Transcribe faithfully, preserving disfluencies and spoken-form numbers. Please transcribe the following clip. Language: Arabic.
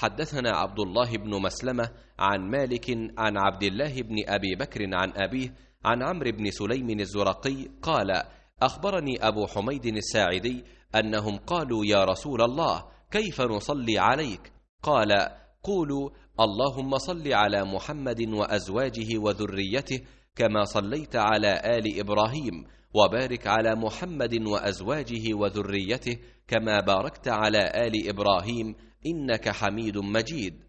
حدثنا عبد الله بن مسلمة عن مالك عن عبد الله بن أبي بكر عن أبيه عن عمرو بن سليم الزرقي قال: أخبرني أبو حميد الساعدي أنهم قالوا: يا رسول الله، كيف نصلي عليك؟ قال: قولوا: اللهم صل على محمد وأزواجه وذريته كما صليت على آل إبراهيم، وبارك على محمد وأزواجه وذريته كما باركت على آل إبراهيم، إنك حميد مجيد.